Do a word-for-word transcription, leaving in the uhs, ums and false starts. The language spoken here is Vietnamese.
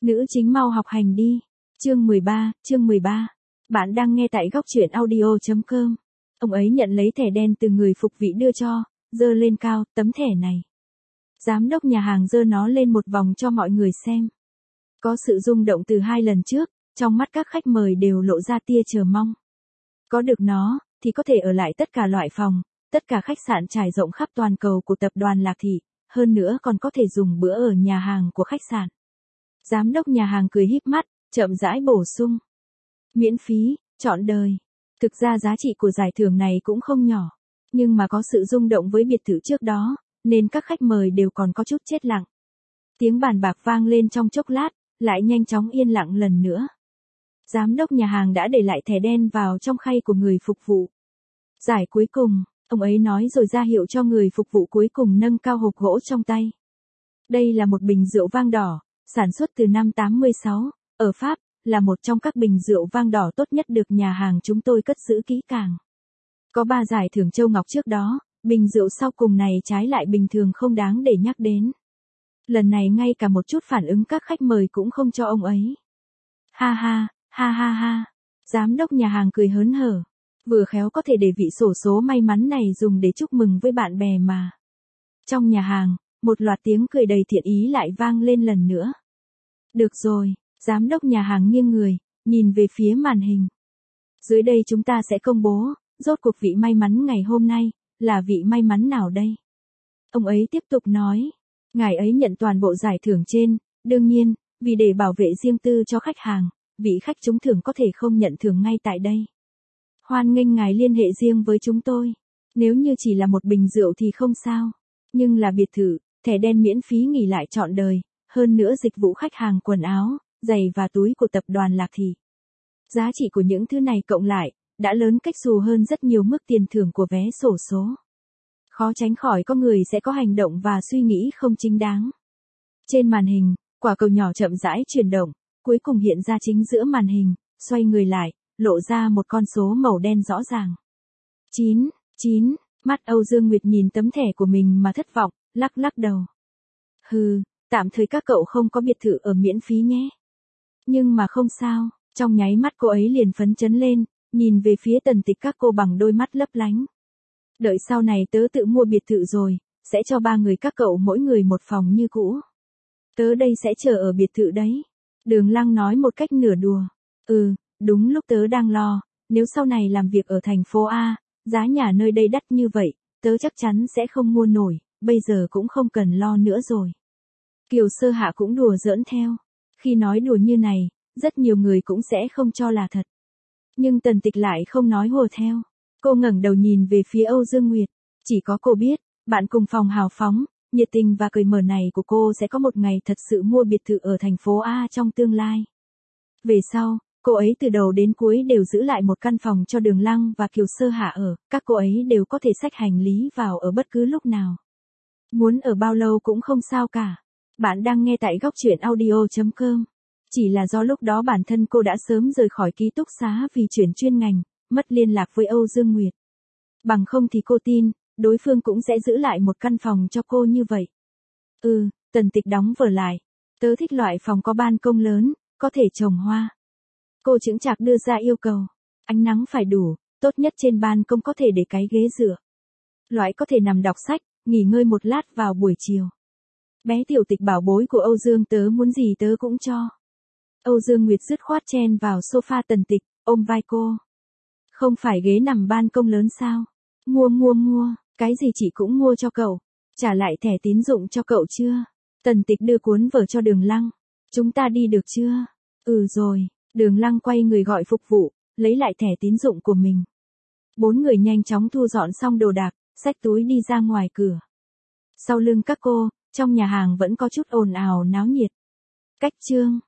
Nữ chính mau học hành đi. Chương mười ba, chương mười ba. Bạn đang nghe tại góc truyện audio chấm com. Ông ấy nhận lấy thẻ đen từ người phục vị đưa cho, giơ lên cao, tấm thẻ này. Giám đốc nhà hàng giơ nó lên một vòng cho mọi người xem. Có sự rung động từ hai lần trước, trong mắt các khách mời đều lộ ra tia chờ mong. Có được nó, thì có thể ở lại tất cả loại phòng, tất cả khách sạn trải rộng khắp toàn cầu của tập đoàn Lạc Thị, hơn nữa còn có thể dùng bữa ở nhà hàng của khách sạn. Giám đốc nhà hàng cười híp mắt, chậm rãi bổ sung. Miễn phí, trọn đời. Thực ra giá trị của giải thưởng này cũng không nhỏ, nhưng mà có sự rung động với biệt thự trước đó, nên các khách mời đều còn có chút chết lặng. Tiếng bàn bạc vang lên trong chốc lát, lại nhanh chóng yên lặng lần nữa. Giám đốc nhà hàng đã để lại thẻ đen vào trong khay của người phục vụ. Giải cuối cùng, ông ấy nói rồi ra hiệu cho người phục vụ cuối cùng nâng cao hộp gỗ trong tay. Đây là một bình rượu vang đỏ, sản xuất từ năm tám mươi sáu, ở Pháp, là một trong các bình rượu vang đỏ tốt nhất được nhà hàng chúng tôi cất giữ kỹ càng. Có ba giải thưởng châu ngọc trước đó, bình rượu sau cùng này trái lại bình thường không đáng để nhắc đến. Lần này ngay cả một chút phản ứng các khách mời cũng không cho ông ấy. Ha ha, ha ha ha. Giám đốc nhà hàng cười hớn hở. Vừa khéo có thể để vị xổ số may mắn này dùng để chúc mừng với bạn bè mà. Trong nhà hàng, một loạt tiếng cười đầy thiện ý lại vang lên lần nữa. Được rồi, giám đốc nhà hàng nghiêng người, nhìn về phía màn hình. Dưới đây chúng ta sẽ công bố, rốt cuộc vị may mắn ngày hôm nay, là vị may mắn nào đây? Ông ấy tiếp tục nói, ngài ấy nhận toàn bộ giải thưởng trên, đương nhiên, vì để bảo vệ riêng tư cho khách hàng, vị khách trúng thưởng có thể không nhận thưởng ngay tại đây. Hoan nghênh ngài liên hệ riêng với chúng tôi. Nếu như chỉ là một bình rượu thì không sao, nhưng là biệt thự, thẻ đen miễn phí nghỉ lại trọn đời, hơn nữa dịch vụ khách hàng quần áo, giày và túi của tập đoàn Lạc Thị. Giá trị của những thứ này cộng lại, đã lớn cách xù hơn rất nhiều mức tiền thưởng của vé xổ số. Khó tránh khỏi có người sẽ có hành động và suy nghĩ không chính đáng. Trên màn hình, quả cầu nhỏ chậm rãi chuyển động, cuối cùng hiện ra chính giữa màn hình, xoay người lại, lộ ra một con số màu đen rõ ràng. chín, chín, mắt Âu Dương Nguyệt nhìn tấm thẻ của mình mà thất vọng, lắc lắc đầu. Hừ, tạm thời các cậu không có biệt thự ở miễn phí nhé. Nhưng mà không sao, trong nháy mắt cô ấy liền phấn chấn lên, nhìn về phía Tần Tịch các cô bằng đôi mắt lấp lánh. Đợi sau này tớ tự mua biệt thự rồi, sẽ cho ba người các cậu mỗi người một phòng như cũ. Tớ đây sẽ chờ ở biệt thự đấy. Đường Lăng nói một cách nửa đùa. Ừ, đúng lúc tớ đang lo, nếu sau này làm việc ở thành phố A, giá nhà nơi đây đắt như vậy, tớ chắc chắn sẽ không mua nổi, bây giờ cũng không cần lo nữa rồi. Kiều Sơ Hạ cũng đùa giỡn theo. Khi nói đùa như này, rất nhiều người cũng sẽ không cho là thật. Nhưng Tần Tịch lại không nói hùa theo. Cô ngẩng đầu nhìn về phía Âu Dương Nguyệt. Chỉ có cô biết, bạn cùng phòng hào phóng, nhiệt tình và cởi mở này của cô sẽ có một ngày thật sự mua biệt thự ở thành phố A trong tương lai. Về sau, cô ấy từ đầu đến cuối đều giữ lại một căn phòng cho Đường Lăng và Kiều Sơ Hạ ở, các cô ấy đều có thể xách hành lý vào ở bất cứ lúc nào. Muốn ở bao lâu cũng không sao cả. Bạn đang nghe tại góc truyện audio chấm com. Chỉ là do lúc đó bản thân cô đã sớm rời khỏi ký túc xá vì chuyển chuyên ngành, mất liên lạc với Âu Dương Nguyệt. Bằng không thì cô tin, đối phương cũng sẽ giữ lại một căn phòng cho cô như vậy. Ừ, Tần Tịch đóng vở lại. Tớ thích loại phòng có ban công lớn, có thể trồng hoa. Cô chững chạc đưa ra yêu cầu. Ánh nắng phải đủ, tốt nhất trên ban công có thể để cái ghế dựa. Loại có thể nằm đọc sách, nghỉ ngơi một lát vào buổi chiều. Bé Tiểu Tịch bảo bối của Âu Dương tớ muốn gì tớ cũng cho. Âu Dương Nguyệt dứt khoát chen vào sofa Tần Tịch, ôm vai cô. Không phải ghế nằm ban công lớn sao? Mua mua mua, cái gì chị cũng mua cho cậu. Trả lại thẻ tín dụng cho cậu chưa? Tần Tịch đưa cuốn vở cho Đường Lăng. Chúng ta đi được chưa? Ừ rồi, Đường Lăng quay người gọi phục vụ, lấy lại thẻ tín dụng của mình. Bốn người nhanh chóng thu dọn xong đồ đạc, xách túi đi ra ngoài cửa. Sau lưng các cô, trong nhà hàng vẫn có chút ồn ào náo nhiệt. Cách chương